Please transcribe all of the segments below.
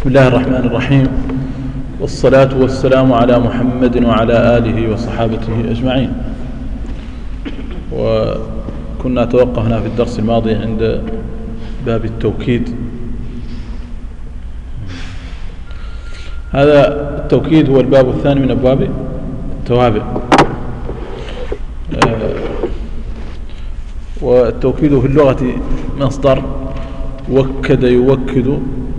بسم الله الرحمن الرحيم، والصلاة والسلام على محمد وعلى آله وصحابته أجمعين. وكنا توقفنا في الدرس الماضي عند باب التوكيد. هذا التوكيد هو الباب الثاني من أبواب التوابع. والتوكيد في اللغة مصدر وكد يوكد،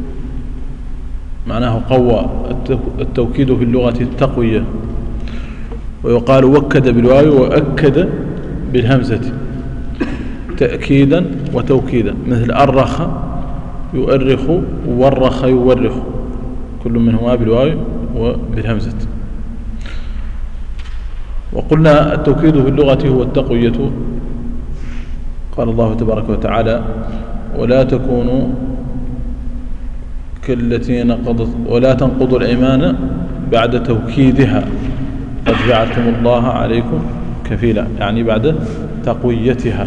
معناه قوى. التوكيد في اللغة التقوية، ويقال وكد بالواو وأكد بالهمزة تأكيدا وتوكيدا، مثل أرخ يؤرخ وورخ يورخ، كل منهما بالواو وبالهمزة. وقلنا التوكيد في اللغة هو التقوية. قال الله تبارك وتعالى: ولا تكونوا كالتي نقضت ولا تنقضوا الأيمان بعد توكيدها قد جعلتم الله عليكم كفيلا، يعني بعد تقويتها.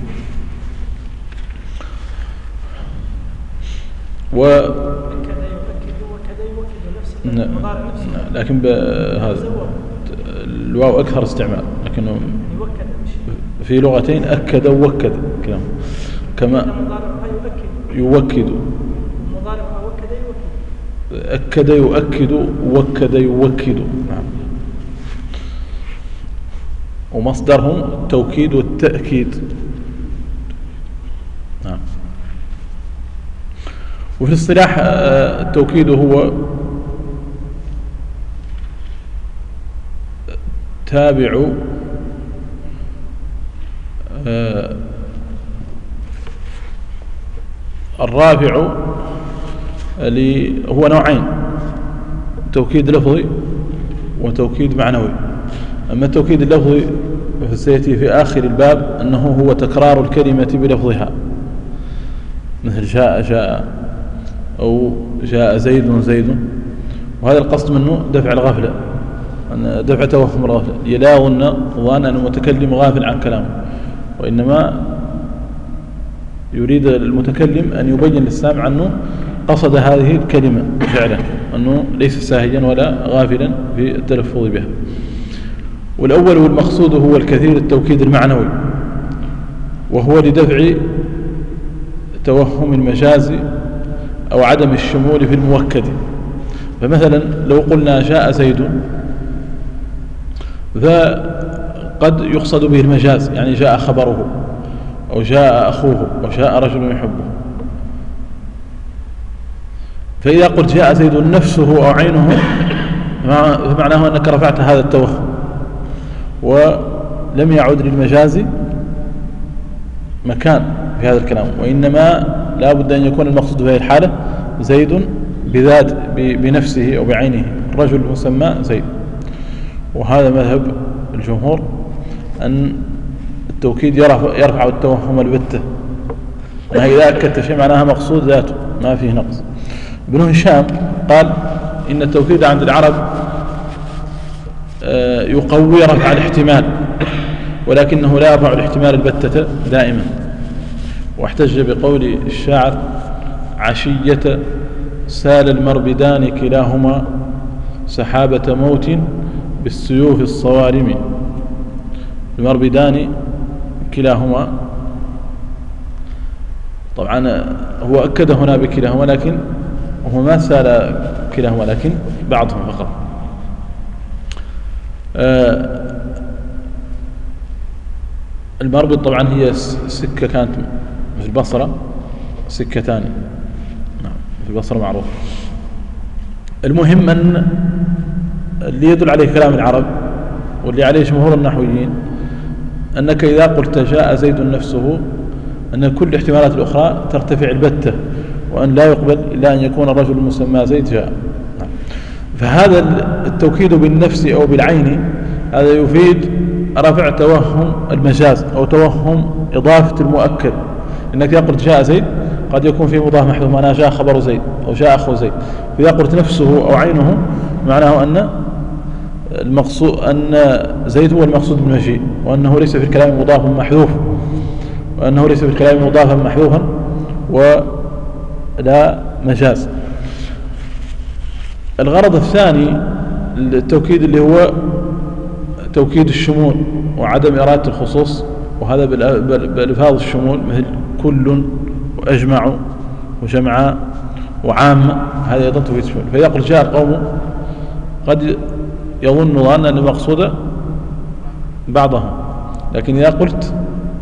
لكن هذا الواو أكثر استعمال، لكنه في لغتين أكد ووكد كما يوكد، أكد يؤكد وكد يوكد. نعم. ومصدرهم التوكيد والتأكيد. نعم. وفي الاصطلاح التوكيد هو تابع الرافع هو نوعين: توكيد لفظي وتوكيد معنوي. أما التوكيد اللفظي فسيأتي في آخر الباب أنه هو تكرار الكلمة بلفظها، مثل جاء أو جاء زيد، وهذا القصد منه دفع الغفلة، دفع توهم الغفلة، لا ظن أن المتكلم غافل عن كلامه، وإنما يريد المتكلم أن يبين للسامع أنه قصد هذه الكلمة فعلا، أنه ليس ساهيا ولا غافلا في التلفظ بها. والأول والمقصود هو الكثير التوكيد المعنوي، وهو لدفع توهم المجاز أو عدم الشمول في الموكد. فمثلا لو قلنا جاء زيد، فقد يقصد به المجاز، يعني جاء خبره أو جاء أخوه أو جاء رجل يحبه. فإذا قلت جاء زيد نفسه أو عينه، فمعناه أنك رفعت هذا التوهم، ولم يعد للمجاز مكان في هذا الكلام، وإنما لا بد أن يكون المقصود في هذه الحالة زيد بذات بنفسه أو بعينه، الرجل المسمى زيد. وهذا مذهب الجمهور، أن التوكيد يرفع التوهم البتة، يعني إذا أكدت شيء معناها مقصود ذاته ما فيه نقص. ابن هشام قال إن التوكيد عند العرب يقوي رفع الاحتمال، ولكنه لا يرفع الاحتمال البتة دائما. واحتج بقول الشاعر: عشية سال المربدان كلاهما سحابة موت بالسيوف الصوارم. المربدان كلاهما، طبعا هو أكد هنا بكلاهما، لكن هو ما سال كلاهما، لكن بعضهم فقط. المربد طبعا هي سكة كانت في البصرة، سكتان، نعم، في البصرة معروف. المهم أن اللي يدل عليه كلام العرب واللي عليه جمهور النحويين أنك إذا قلت جاء زيد نفسه، أن كل الاحتمالات الأخرى ترتفع البتة، وأن لا يقبل إلا أن يكون الرجل المسمى زيد جاء. فهذا التوكيد بالنفس أو بالعين هذا يفيد رفع توهم المجاز أو توهم إضافة المؤكد. إنك إذا قلت جاء زيد قد يكون فيه مضاف محذوف، معناه جاء خبر زيد أو جاء أخو زيد. فإذا قلت نفسه أو عينه معناه أن المقصود أن زيد هو المقصود بالمجيء، وأنه ليس في الكلام مضاف محذوف، وأنه ليس في الكلام مضافا محذوفا ولا مجاز. الغرض الثاني التوكيد اللي هو توكيد الشمول وعدم إرادة الخصوص، وهذا بألفاظ الشمول مثل كل وأجمع وجمعاء وعامة، هذا أيضا توكيد الشمول. فإذا قلت جاء القوم قد يظن ظن أن المقصود بعضهم، لكن إذا قلت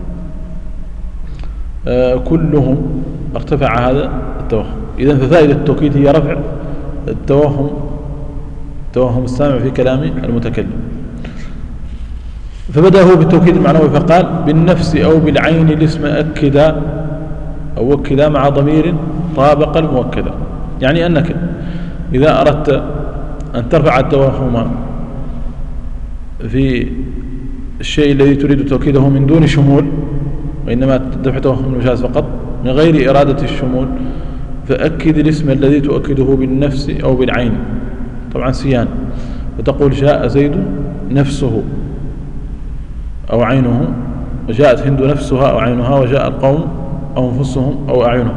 كلهم ارتفع هذا التوهم. إذن ففائدة التوكيد هي رفع توهم السامع في كلام المتكلم. فبدأ هو بالتوكيد المعنوي فقال بالنفس أو بالعين الاسم أكدا أو وكدا مع ضمير طابق المؤكدا، يعني أنك إذا أردت أن ترفع التوهم في الشيء الذي تريد توكيده من دون شمول، وإنما دفع توهم المجاز فقط من غير إرادة الشمول، فأكد الاسم الذي تؤكده بالنفس أو بالعين، طبعا سيان، فتقول جاء زيد نفسه أو عينه، وجاءت هند نفسها أو عينها، وجاء القوم أو أنفسهم أو أعينهم.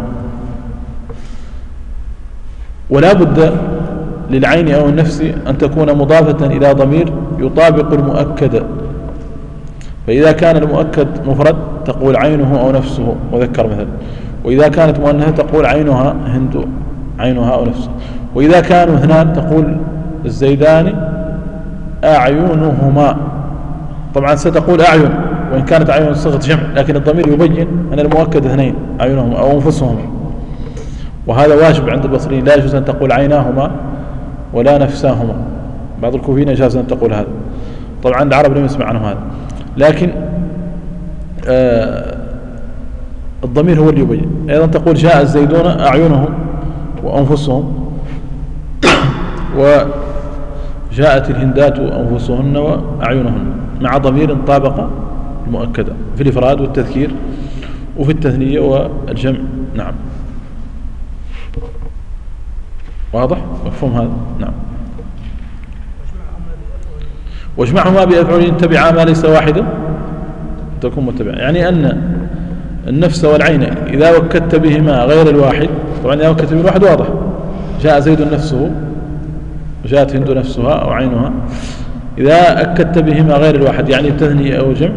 ولا بد للعين أو النفس أن تكون مضافة إلى ضمير يطابق المؤكد، فإذا كان المؤكد مفرد تقول عينه أو نفسه وذكر مثلا، وإذا كانت مؤنثة تقول عينها هند عينها أو نفسها، وإذا كانوا اثنان تقول الزيدان أعينهما. طبعا ستقول أعين وإن كانت أعين صيغة جمع، لكن الضمير يبين أن المؤكد اثنين أعينهما أو أنفسهم، وهذا واجب عند البصريين، لا يجوز أن تقول عيناهما ولا نفساهما. بعض الكوفيين يجوز أن تقول هذا، طبعا العرب لم يسمع عنهم هذا، لكن الضمير هو اللي يبين. أيضا تقول جاء الزيدون أعينهم وأنفسهم، وجاءت الهندات أنفسهن وأعينهن، مع ضمير طابق المؤكدة في الإفراد والتذكير وفي التثنية والجمع. نعم، واضح مفهوم هذا؟ نعم. واجمعهما بأفعل تبعا ما ليس واحدا تكون متبعا، يعني أن النفس والعين إذا وكدت بهما غير الواحد، طبعا إذا وكدت بالواحد واضح، جاء زيد نفسه وجاءت هند نفسها أو عينها، إذا أكدت بهما غير الواحد يعني التثنية أو الجمع،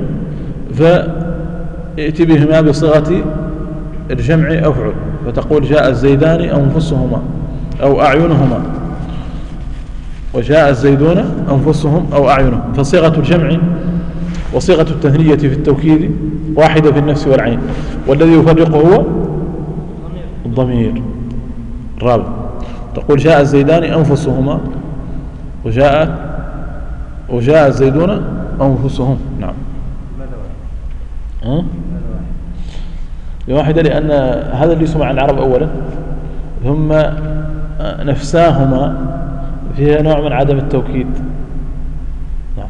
فائت بهما بصيغة الجمع أفعل، فتقول جاء الزيدان أنفسهما أو أعينهما، وجاء الزيدون أنفسهم أو أعينهم. فصيغة الجمع وصيغة التثنية في التوكيد واحدة في النفس والعين، والذي يفرقه هو الضمير الرابع. تقول جاء الزيدان أنفسهما وجاء الزيدون أنفسهم. نعم، واحدة، لأن هذا اللي يسمع العرب أولا، ثم نفساهما فيها نوع من عدم التوكيد. نعم،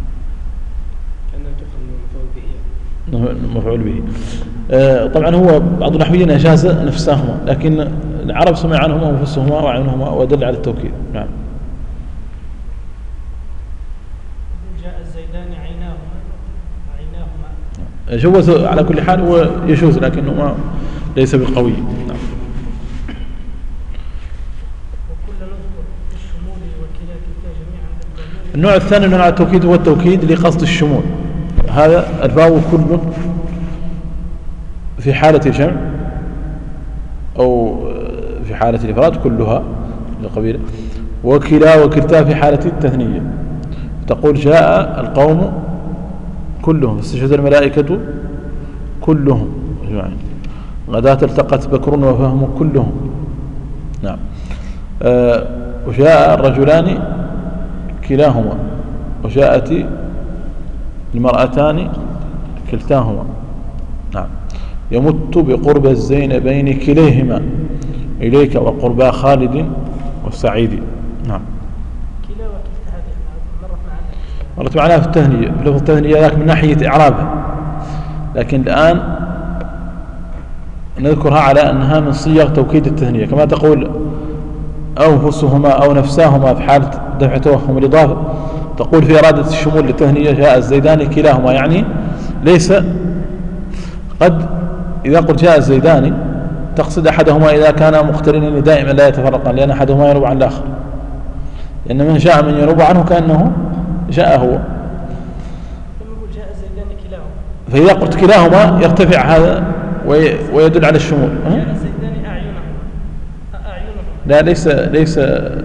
مفعول به. طبعا هو بعض النحويين أجاز نفساهما، لكن العرب سمع عنهم أنفسهما وعينهما ودل على التوكيد. نعم. جاء الزيدان عيناهما جوز على كل حال، هو يجوز لكنه ما ليس بالقوي. نعم. النوع الثاني من انواع التوكيد هو التوكيد لقصد الشمول، هذا الفاء كل في حالة الجمع أو في حالة الإفراد كلها للقبيلة، وكلا وكلتا في حالة التثنية. تقول جاء القوم كلهم، فاستشهد الملائكة كلهم أجمعين، غداة التقت بكر وفهم كلهم. نعم. وجاء الرجلان كلاهما، وجاءت المرأتان كلتاهما. نعم. يمت بقرب الزينبين كليهما إليك وقربا خالد والسعيد. نعم. كلا وكلتا هذه مرت معنا في التهنية، في لفظ التهنية ذاك من ناحية إعرابها، لكن الآن نذكرها على أنها من صيغ توكيد التهنية، كما تقول أنفسهما أو نفساهما في حالة دفع توهم الإضافة، تقول في إرادة الشمول للتهنية جاء الزيدان كلاهما، يعني ليس قد إذا قلت جاء الزيدان تقصد أحدهما إذا كان مقترنين دائما لا يتفرقان، لأن أحدهما ينوب عن الآخر. لأن من شاء من ينوب عنه كأنه شاء هو. لما يقول جاء الزيدان كلاهما، فإذا قلت كلاهما يرتفع هذا ويدل على الشمول. جاء الزيدان أعينهما. لا ليس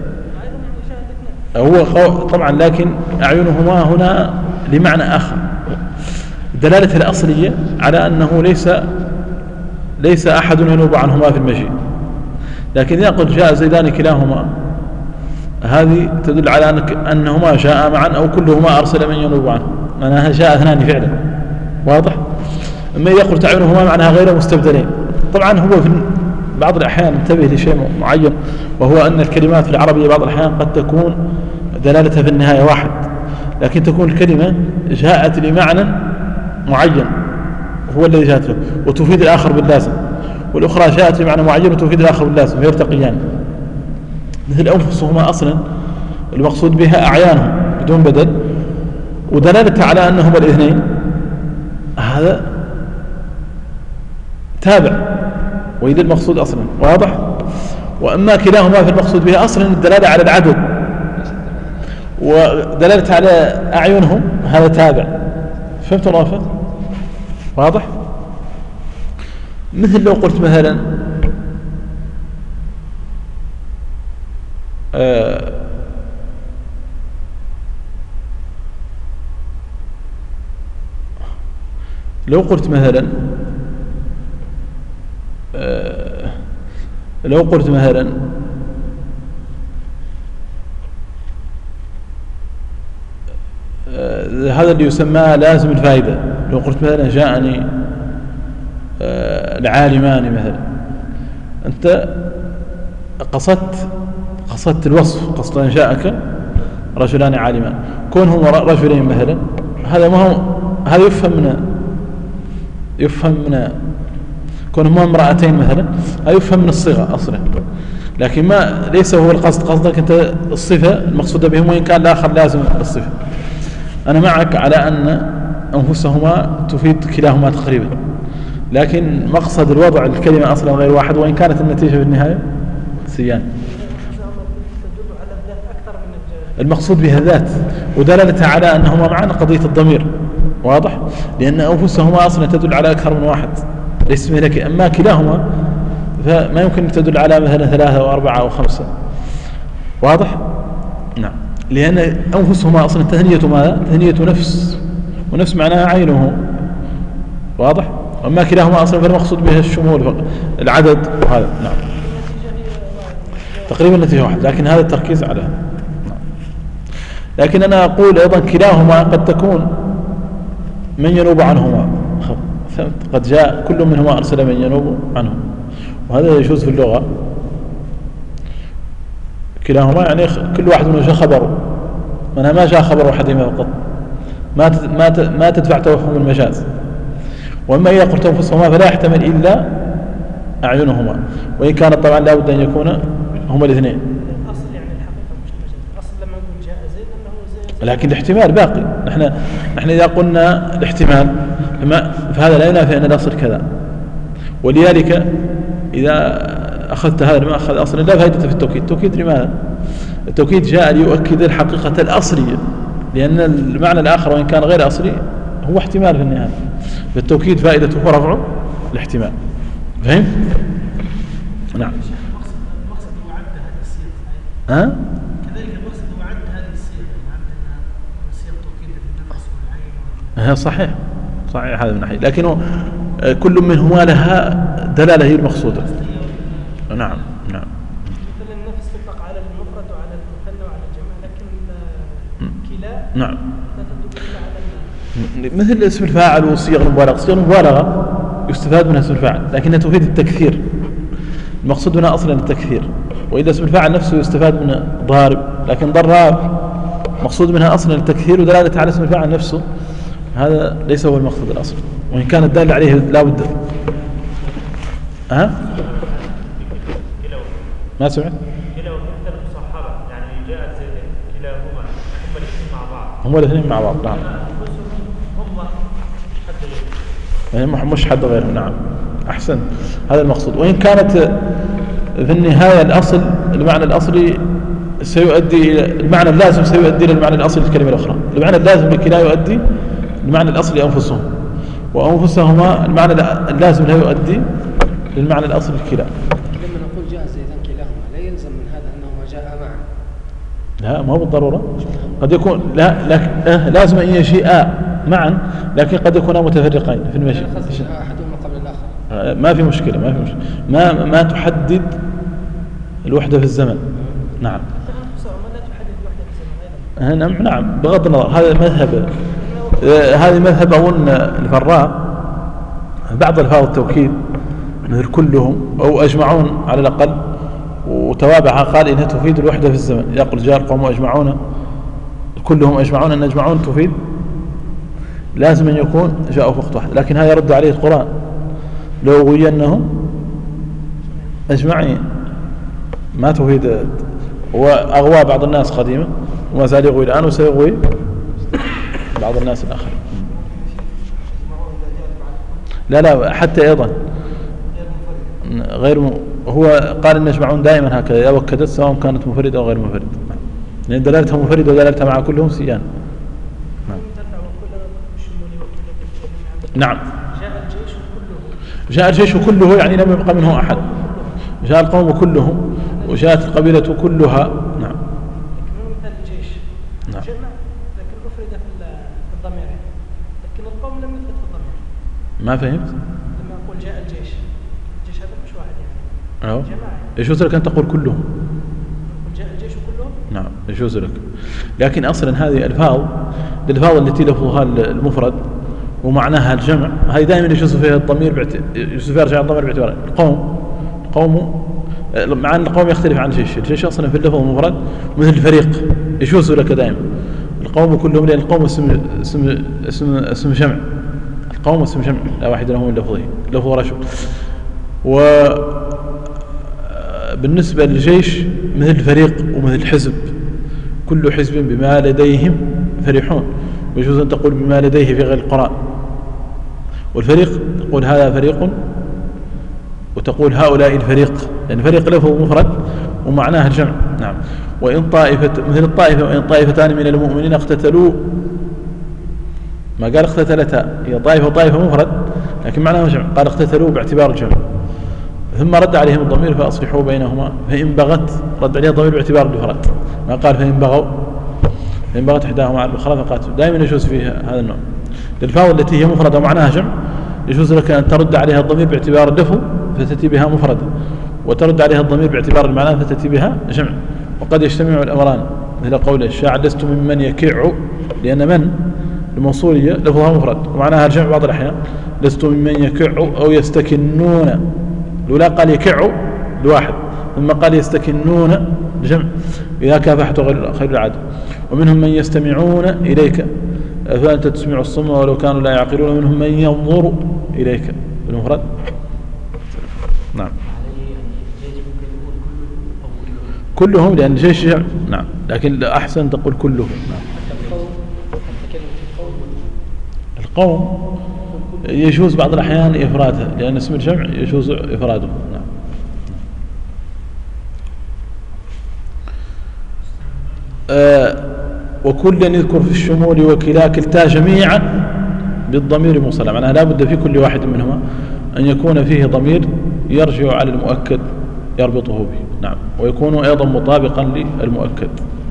هو طبعا، لكن أعينهما هنا لمعنى آخر. الدلالة الأصلية على أنه ليس أحد ينوب عنهما في المشي. لكن إذا قلت جاء زيدان كلاهما هذه تدل على أنهما شاء معا أو كلهما أرسل من ينوب عنه، معناها شاء اثنان فعلا. واضح؟ أما إذا قلت أعينهما معناها غير مستبدلين. طبعا هو في بعض الأحيان انتبه لشيء معين، وهو أن الكلمات في العربية بعض الأحيان قد تكون دلالتها في النهاية واحد، لكن تكون الكلمة جاءت لمعنى معين هو الذي جاءت له وتفيد الآخر باللازم، والأخرى جاءت لمعنى معين وتفيد الآخر باللازم فيرتقيان. مثل أنفسهما أصلا المقصود بها أعيانهم بدون بدل، ودلالتها على أنهما الاثنين هذا تابع وإذا المقصود أصلا. واضح؟ وأما كلاهما في المقصود بها أصلا الدلالة على العدد، ودلالة على أعينهم هذا تابع. فهمت رافض؟ واضح؟ مثل لو قلت مثلا لو قلت مثلا هذا اللي يسمى لازم الفائدة. لو قلت مثلا جاءني العالمان مثلا، أنت قصدت الوصف، قصد أن جاءك رجلان عالمان. كونهم رجلين مثلا هذا ما هو، هذا يفهم من كونهما امرأتين مثلا هذا يفهم من الصيغة أصلا، لكن ليس هو القصد. قصدك أنت الصفة المقصودة بهم، وإن كان الآخر لازم الصفة. أنا معك على أن أنفسهما تفيد كلاهما تقريبا، لكن مقصد الوضع الكلمة أصلا غير واحد، وإن كانت النتيجة في النهاية سيان. المقصود بها ذات، ودلالتها على أنهما معنا قضية الضمير. واضح؟ لأن أنفسهما أصلا تدل على أكثر من واحد ليس مهلك. أما كلاهما فما يمكن تدل على مثلا 3 أو 4 أو 5. واضح؟ نعم، لأن أنفسهما أصلا تثنية ماذا؟ تثنية نفس، ونفس معناها عينه. واضح؟ أما كلاهما أصلا فالمقصود بها الشمول العدد وهذا. نعم تقريبا نتيجة واحد، لكن هذا التركيز على نعم. لكن أنا أقول أيضا كلاهما قد تكون من ينوب عنهما. قد جاء كل منهما أرسل من ينوب عنه، وهذا يجوز في اللغة. كلاهما يعني كل واحد منهم جاء خبره، منها ما جاء خبر أحدهما فقط، ما تدفع توهم المجاز. وأما إذا قلت أنفسهما فلا يحتمل إلا أعينهما، وإن كانت طبعا لا بد أن يكون هما الاثنين. الأصل يعني الحقيقة مش المجاز، الأصل لما نقول جاء زيد أنه زيد، لكن الاحتمال باقي. نحن إذا قلنا الاحتمال فهذا لا ينافي أن الأصل كذا. ولذلك إذا أخذت هذا ما أخذ أصلا لا فائدة في التوكيد. التوكيد لماذا؟ التوكيد جاء ليؤكد الحقيقة الأصلية، لأن المعنى الآخر وإن كان غير أصلي هو احتمال في النهاية. فالتوكيد فائدته هو رفع الاحتمال. فهم؟ نعم. المقصد وعد هذه الصيغة. كذلك المقصد وعد هذه الصيغة، وعد أنها صيغة توكيد النفس والعين. صحيح هذا من ناحية، لكنه كل منهما لها دلالة هي المقصودة. نعم. مثل النفس تطلق على المفرد وعلى المثنى وعلى الجمع، لكن كلا نعم لا تدل إلا على مثل اسم الفاعل وصيغ المبالغة. صيغ المبالغة يستفاد منها اسم الفاعل لكنها تفيد التكثير، المقصود منها أصلا التكثير. وإذا اسم الفاعل نفسه يستفاد من ضارب، لكن ضراب مقصود منها أصلا التكثير ودلالة على اسم الفاعل نفسه، هذا ليس هو المقصد الأصل، وإن كان الدال عليه لا بد. ما سمعت؟ كلاهما مثل المصاحبة، يعني جاءت زيدين كلاهما هم الاثنين مع بعض. نعم هم مش حد غيرهم. نعم أحسن، هذا المقصود. وإن كانت في النهاية الأصل المعنى الأصلي سيؤدي إلى المعنى اللازم، سيؤدي إلى المعنى الأصلي للكلمة الأخرى. المعنى اللازم لكلا يؤدي المعنى الأصلي لأنفسهم، وأنفسهما المعنى اللازم لا يؤدي للمعنى الأصلي لكلا. لما نقول جاء زيدان كلاهما لا يلزم من هذا أنهما جاء معا. لا، ما هو بالضرورة، قد يكون لا لازم أن يجيئا معا، لكن قد يكونا متفرقين في المشي. أحدهما قبل الآخر ما في مشكلة، ما في مشكلة، ما تحدد الوحدة في الزمن. نعم. نعم، بغض النظر هذا مذهب، هذا مذهب أظن الفراء بعض الفاظ التوكيد مثل كلهم أو أجمعون على الأقل، وتوابعها قال إنها تفيد الوحدة في الزمن. يقول جاء القوم أجمعون، كلهم أجمعون، أن أجمعون تفيد لازم أن يكون جاءوا في وقت واحد، لكن هذا يرد عليه القرآن لو غوينهم أجمعين ما تفيد. وأغوى بعض الناس قديما وما زال يغوي الآن وسيغوي بعض الناس الآخرين. لا حتى أيضا غير هو قال إن يجمعون دائما هكذا، وكدت سواء كانت مفردة أو غير مفردة، لأن دلالتها مفردة ودلالتها مع كلهم سيان. نعم. جاء الجيش كله يعني لم يبقى منه أحد، جاء القوم كلهم وجاءت القبيلة كلها. نعم. مثل الجيش نعم. جمع لكن مفردة في الضمير، لكن القوم لم يثبت في الضمير. ما فهمت؟ لما أقول جاء الجيش هذا مش واحد يعني. جماعة. يجوز لك أن تقول كلهم. جاء الجيش كلهم. نعم يجوز لك، لكن أصلا هذه الألفاظ التي لفظها المفرد ومعناها الجمع هذه دائما يجوز فيها الضمير يجوز فيها رجع الضمير باعتبار القوم مع أن القوم يختلف عن الجيش أصلا في اللفظ المفرد مثل الفريق يجوز لك دائما القوم كلهم، لأن القوم اسم جمع، القوم اسم جمع لا واحد له من لفظه، لفظ رجل. وبالنسبة للجيش مثل الفريق ومثل الحزب، كل حزب بما لديهم فرحون، ويجوز أن تقول بما لديه في غير القرآن. والفريق تقول هذا فريق وتقول هؤلاء الفريق، لأن فريق لفظ مفرد ومعناه الجمع. نعم. وإن طائفة مثل الطائفة، وإن طائفتان من المؤمنين اقتتلوا، ما قال اقتتلتا، هي طائفة وطائفة مفرد لكن معناه جمع، قال اقتتلوا باعتبار الجمع، ثم رد عليهم الضمير فأصلحوا بينهما، فإن بغت رد عليها الضمير باعتبار المفرد، ما قال فإن بغت إحداهما على الأخرى فقاتلوا. دائما يجوز فيها هذا النوع. الألفاظ التي هي مفردة ومعناها جمع يجوز لك أن ترد عليها الضمير باعتبار اللفظ فتأتي بها مفردة، وترد عليها الضمير باعتبار المعنى فتأتي بها جمع. وقد يجتمع الأمران مثل قول الشاعر لست ممن يكع، لأن من الموصولية لفظها مفرد ومعناها الجمع بعض الأحيان، لست ممن يكع أو يستكنون. الأولى قال يكع الواحد، ثم قال يستكنون الجمع إذا كافحت خير العادة. ومنهم من يستمعون إليك فأنت تسمع الصم ولو كانوا لا يعقلون، ومنهم من ينظر إليك بالمفرد. نعم. كلهم لأن الجيش جمع. نعم، لكن أحسن تقول كلهم. نعم. القوم يجوز بعض الأحيان إفرادها، لأن اسم الجمع يجوز إفراده. نعم. وكلا يذكر في الشمول وكلا كلتا جميعا بالضمير مصلى، معناها لا بد في كل واحد منهما أن يكون فيه ضمير يرجع على المؤكد يربطه به. نعم. ويكون أيضا مطابقا للمؤكد.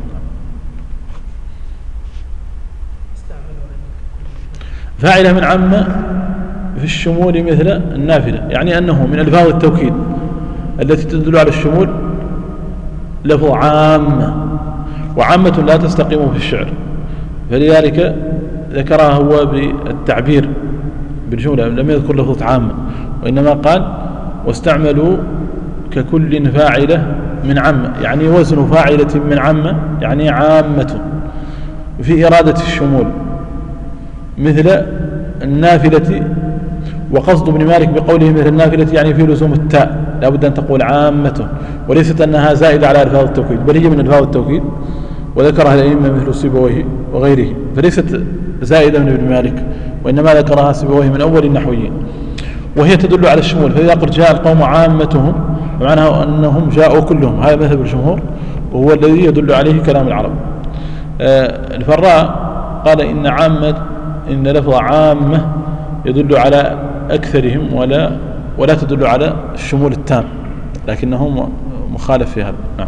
فاعلة من عامة في الشمول مثل النافلة، يعني أنه من ألفاظ التوكيد التي تدل على الشمول لفظ عامة، وعامة لا تستقيم في الشعر، فلذلك ذكرها هو بالتعبير بالجملة، لم يذكر لفظ عامة، وإنما قال واستعملوا ككل فاعلة من عامة، يعني وزن فاعلة من عامة يعني عامة في إرادة الشمول مثل النافلة. وقصد ابن مالك بقوله مثل النافلة يعني في لزوم التاء، لا بد أن تقول عامة، وليست أنها زائدة على ألفاظ التوكيد، بل هي من ألفاظ التوكيد وذكرها الأئمة مثل سيبويه وغيره، فليست زائدة من ابن مالك، وإنما ذكرها سيبويه من أول النحويين، وهي تدل على الشمول. فإذا قلت جاء القوم عامتهم فمعناه أنهم جاءوا كلهم، هذا مذهب الجمهور، وهو الذي يدل عليه كلام العرب. الفراء قال إن لفظ عامة يدل على أكثرهم ولا تدل على الشمول التام، لكنه مخالف في هذا. نعم.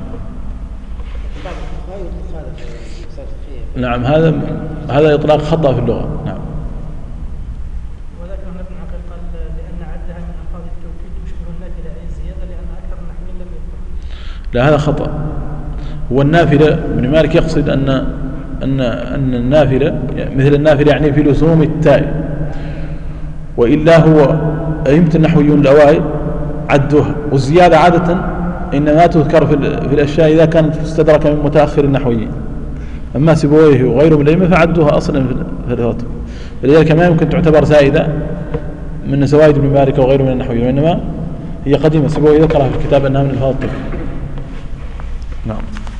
نعم، هذا إطلاق خطأ في اللغة. نعم. ولكن هنا ابن عقيل قال لأن عدها من ألفاظ التوكيد تشبه النافلة أي الزيادة لأن أكثر النحويين لم يذكر. لا، هذا خطأ. هو النافلة ابن مالك يقصد أن النافلة مثل النافلة يعني في لزوم التاء، وإلا هو أئمة النحويون الأوائل عدوها، والزيادة عادة إنما تذكر في الأشياء إذا كانت مستدركة من متأخر النحويين. أما سيبويه وغيره من الأئمة فعدوها أصلا في الراتب، فلذلك ما يمكن تعتبر زائدة من زوائد ابن مالك وغيره من النحويين، وإنما هي قديمة. سيبويه ذكرها في الكتاب أنها من ألفاظ التوكيد. نعم،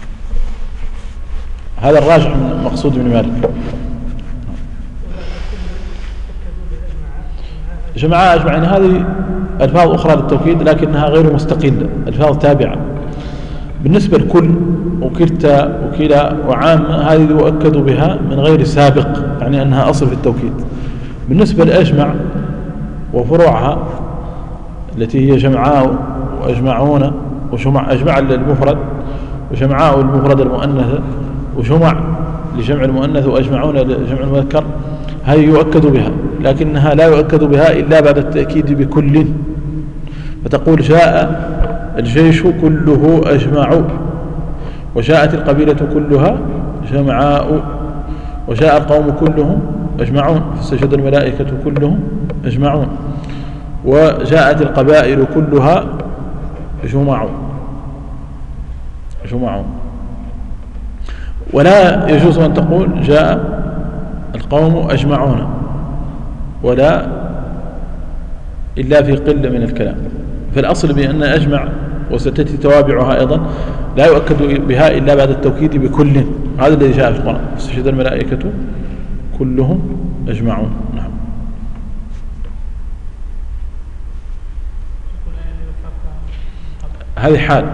هذا الراجح من مقصود ابن مالك. جماعة أجمعين هذه ألفاظ أخرى للتوكيد لكنها غير مستقلة، ألفاظ تابعة. بالنسبة لكل وكلتا وكلا وعام هذه يؤكد بها من غير سابق، يعني أنها أصل في التوكيد. بالنسبة لأجمع وفروعها التي هي جمعاء وأجمعون أجمع المفرد وجمعاء المفرد المؤنث وجمع لجمع المؤنث وأجمعون لجمع المذكر، هذه يؤكد بها، لكنها لا يؤكد بها إلا بعد التأكيد بكل. فتقول جاء الجيش كله أجمع، وجاءت القبيلة كلها جمعاء، وجاء القوم كلهم أجمعون فسجد الملائكة كلهم أجمعون، وجاءت القبائل كلها جمع. ولا يجوز أن تقول جاء القوم أجمعون ولا إلا في قلة من الكلام. فالأصل بأن أجمع وستأتي توابعها أيضا لا يؤكد بها إلا بعد التوكيد بكل، هذا الذي جاء في القرآن فسجد الملائكة كلهم أجمعون. نعم. هذه حال،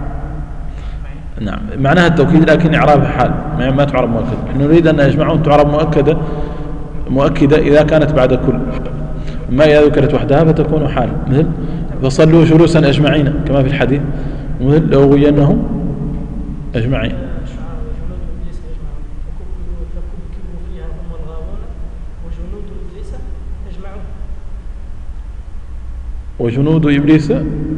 نعم، معناها التوكيد لكن إعرابها حال، ما تعرب مؤكدة. نحن نريد أن أجمعون تعرب مؤكدة إذا كانت بعد كل، أما إذا ذكرت وحدها فتكون حال، مثل فصلوا جلوسا أجمعين كما في الحديث، مثل لو غينهم أجمعين. وجنود إبليس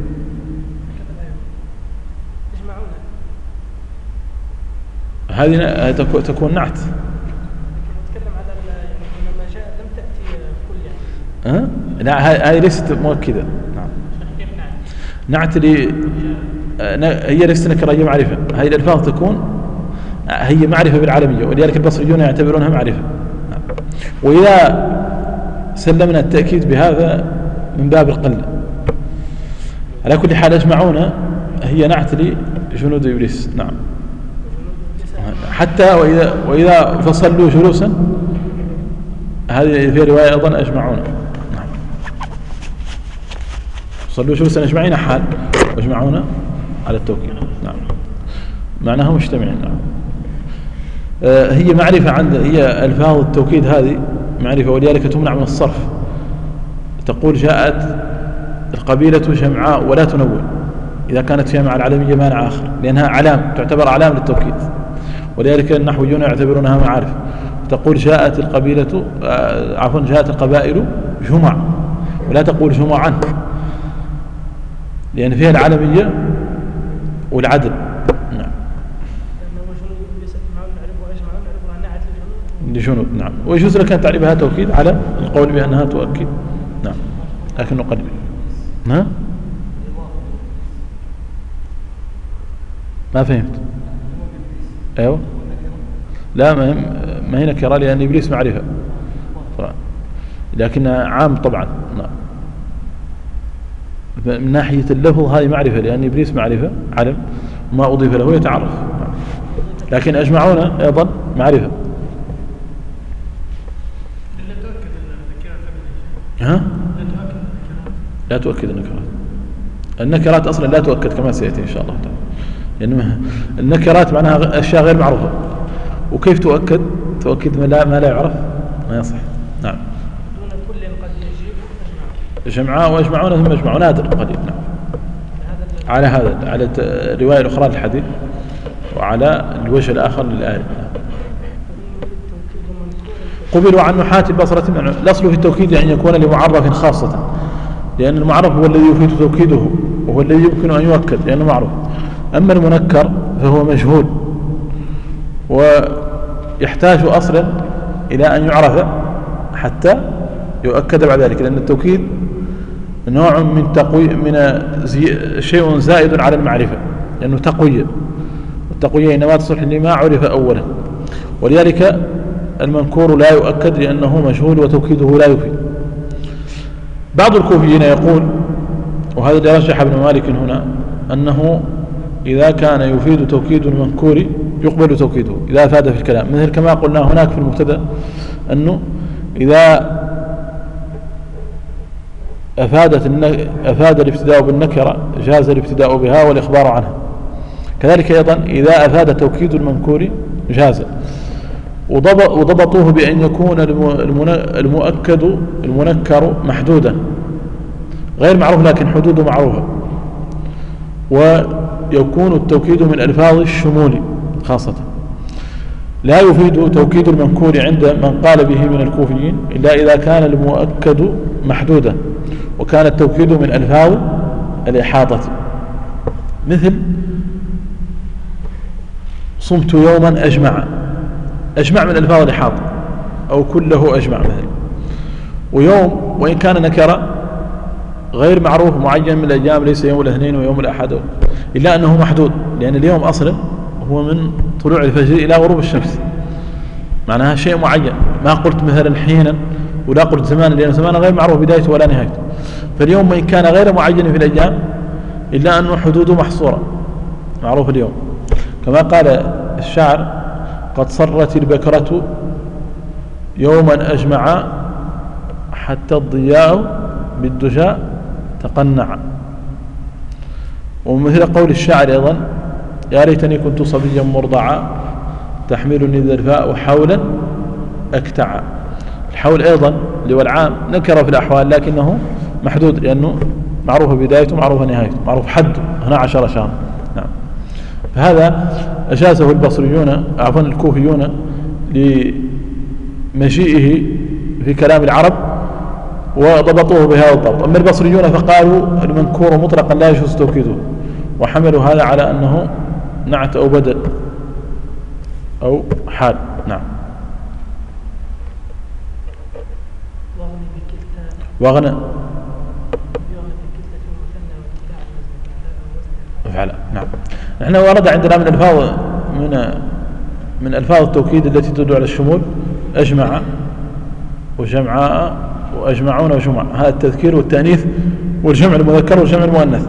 هذه تكون نعت. نتكلم على لما جاء لم تأتي كل يعني. لا، هذه ليست مؤكدة. نعم. نعت هي ليست نكرة، معرفة. هذه الألفاظ تكون هي معرفة بالعالمية، ولذلك البصريون يعتبرونها معرفة. نعم. وإذا سلمنا التأكيد بهذا من باب القلة. على كل حال أجمعون هي نعت لجنود إبليس. نعم. حتى وإذا فصلوا جلوسا هذه في رواية أيضا أجمعون. نعم. فصلوا جلوسا أجمعين حال، وأجمعون على التوكيد. نعم، معناها مجتمعين. نعم. هي معرفة هي ألفاظ التوكيد هذه معرفة، ولذلك تمنع من الصرف. تقول جاءت القبيلة جمعاء ولا تنون إذا كانت فيها مع العلمية مانع آخر، لأنها علام، تعتبر علام للتوكيد، ولذلك النحويون يعتبرونها معارف. تقول جاءت القبيلة جاءت القبائل جمع، ولا تقول جمعا، لأن فيها العلمية والعدل. نعم. لجنود. نعم. ويجوز لك أن تعرفها توكيد على القول بأنها تؤكد. نعم، لكن نقلب. ها؟ ما فهمت. ايوه، لا، ما هي نكره لان ابليس معرفه طبعا، لكنها عام طبعا. نعم. من ناحيه اللفظ هذه معرفه، لان ابليس معرفه علم ما اضيف له يتعرف. نعم. لكن اجمعون ايضا معرفه. ها؟ لا تؤكد النكرات. النكرات اصلا لا تؤكد كما سياتي ان شاء الله تعالى. يعني النكرات معناها أشياء غير معروفة، وكيف تؤكد ما لا يعرف ما يصح. نعم. دون كل قد يجيب جمعاء ويجمعون ثم يجمعون نادر قليل. نعم. على هذا على الرواية الأخرى للحديث وعلى الوجه الآخر للآية. قبلوا عن نحاة البصرة. الأصل في التوكيد أن يكون لمعرف خاصة، لأن المعرف هو الذي يفيد توكيده وهو الذي يمكن أن يؤكد لأنه معروف. أما المنكر فهو مجهول ويحتاج أصلا إلى أن يعرف حتى يؤكد بعد ذلك، لأن التوكيد نوع من شيء زائد على المعرفة، لأنه تقوية، والتقوية إنما تصلح لما عرف أولا، ولذلك المنكور لا يؤكد لأنه مجهول وتوكيده لا يفيد. بعض الكوفيين يقول، وهذا اللي رجح ابن مالك هنا، أنه إذا كان يفيد توكيد المنكور يقبل توكيده إذا أفاد في الكلام، مثل كما قلنا هناك في المبتدأ أنه إذا أفاد الابتداء بالنكرة جاز الابتداء بها والإخبار عنها. كذلك أيضا إذا أفاد توكيد المنكور جاز، وضبطوه بأن يكون المنكر محدودا غير معروف لكن حدوده معروفة، ويكون التوكيد من ألفاظ الشمول خاصة. لا يفيد توكيد المنكور عند من قال به من الكوفيين إلا إذا كان المؤكد محدودا، وكان التوكيد من ألفاظ الإحاطة، مثل صمت يوما أجمع من ألفاظ الإحاطة، أو كله أجمع مثلا. ويوم وإن كان نكرة غير معروف معين من الأيام، ليس يوم الاثنين ويوم الأحد، إلا أنه محدود، لأن اليوم أصلا هو من طلوع الفجر إلى غروب الشمس، معناها شيء معين. ما قلت مثلا حينا ولا قلت زمانا، لأن زمانا غير معروف بدايته ولا نهايته. فاليوم وإن كان غير معين في الأيام إلا أنه حدوده محصورة معروف اليوم، كما قال الشاعر: قد صرت البكرة يوما أجمع حتى الضياء بالدجى تقنع. ومثل قول الشاعر أيضا: يا ليتني كنت صبيا مرضعا تحملني الذرفاء حولا أكتعا. الحول أيضا اللي هو العام نكر في الأحوال لكنه محدود، لأنه معروف بدايته معروف نهايته معروف حد 12 شهر. نعم. فهذا أجازه البصريون عفوا الكوفيون لمجيئه في كلام العرب وضبطوه بهذا الضبط. أما البصريون فقالوا المنكور مطلقا لا يجوز توكيده، وحملوا هذا على أنه نعت أو بدل أو حال. نعم. وغنى افعل. نعم. نحن ورد عندنا من الفاظ التوكيد التي تدل على الشمول أجمع وجمعاء وأجمعون وجمع، هذا التذكير والتأنيث والجمع المذكر والجمع المؤنث.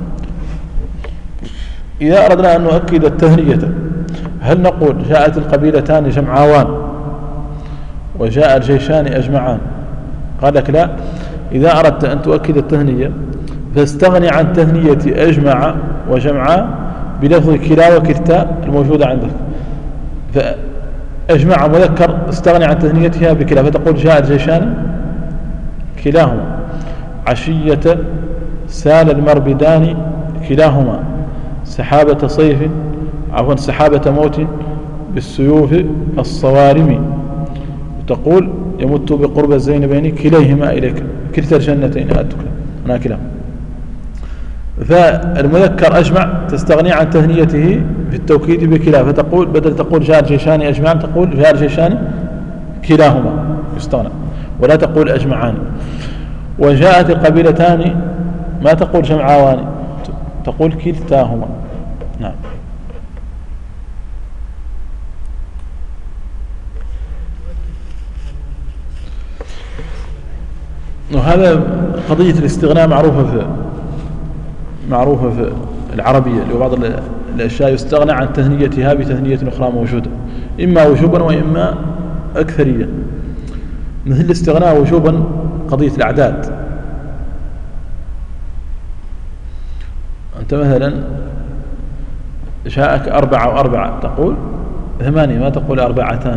إذا أردنا أن نؤكد التهنية هل نقول جاءت القبيلتان جمعاوان وجاء الجيشان أجمعان؟ قال لك لا، إذا أردت أن تؤكد التهنية فاستغني عن تهنية أجمع وجمعاء بلفظ كلا وكلتا الموجودة عندك. فأجمع مذكر استغني عن تهنيتها بكلا، فتقول جاء الجيشان كلاهما، عشية سال المربدان كلاهما، سحابة صيف عفوا سحابة موت بالسيوف الصوارم، وتقول يمت بقرب الزينبين كليهما إليك، كلتا الجنتين أتك أنا كلاهما. فالمذكر أجمع تستغني عن تهنيته في التوكيد بكلا، فتقول بدل تقول جاء الجيشان أجمع تقول جاء الجيشان كلاهما يستغنى، ولا تقول أجمعان. وجاءت القبيلتان ما تقول جمعاوان، تقول كلتاهما. نعم. وهذا قضية الاستغناء معروفة في العربية، اللي هو بعض الأشياء يستغنى عن تهنيتها بتهنية أخرى موجودة، إما وجوبا وإما أكثريا. مثل الاستغناء وجوبا قضية الأعداد. أنت مثلا جاءك 4 و4 تقول 8 ما تقول 4.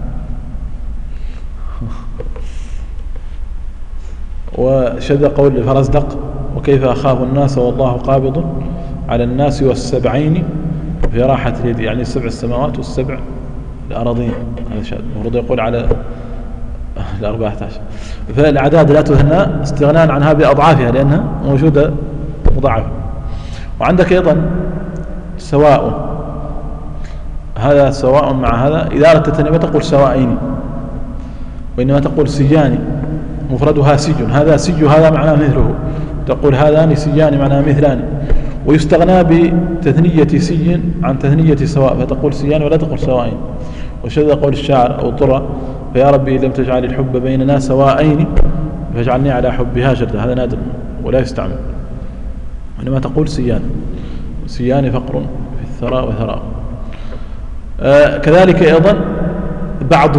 وشذ قول الفرزدق وكيف أخاف الناس والله قابض على الناس والسبعين في راحة اليد، يعني 7 السماوات و7 الأراضين. هذا شاذ، المفروض يقول على 14. فالأعداد لا تثنى استغناء عنها بأضعافها لأنها موجودة مضاعفة. وعندك أيضا سواء، هذا سواء مع هذا، إذا أردت التثنية ما تقول سوائين وإنما تقول سيان، مفردها سج، هذا سج هذا معناه مثله، تقول هذان سيان معناه مثلان. ويستغنى بتثنية سي عن تثنية سواء فتقول سيان ولا تقول سوائين. وشذا قول الشاعر أو طرى فيا ربي لم تجعل الحب بيننا سوائين فاجعلني على حبها شردا، هذا نادر ولا يستعمل، وإنما تقول سيان، سيان فقر في الثراء وثراء. كذلك أيضا بعض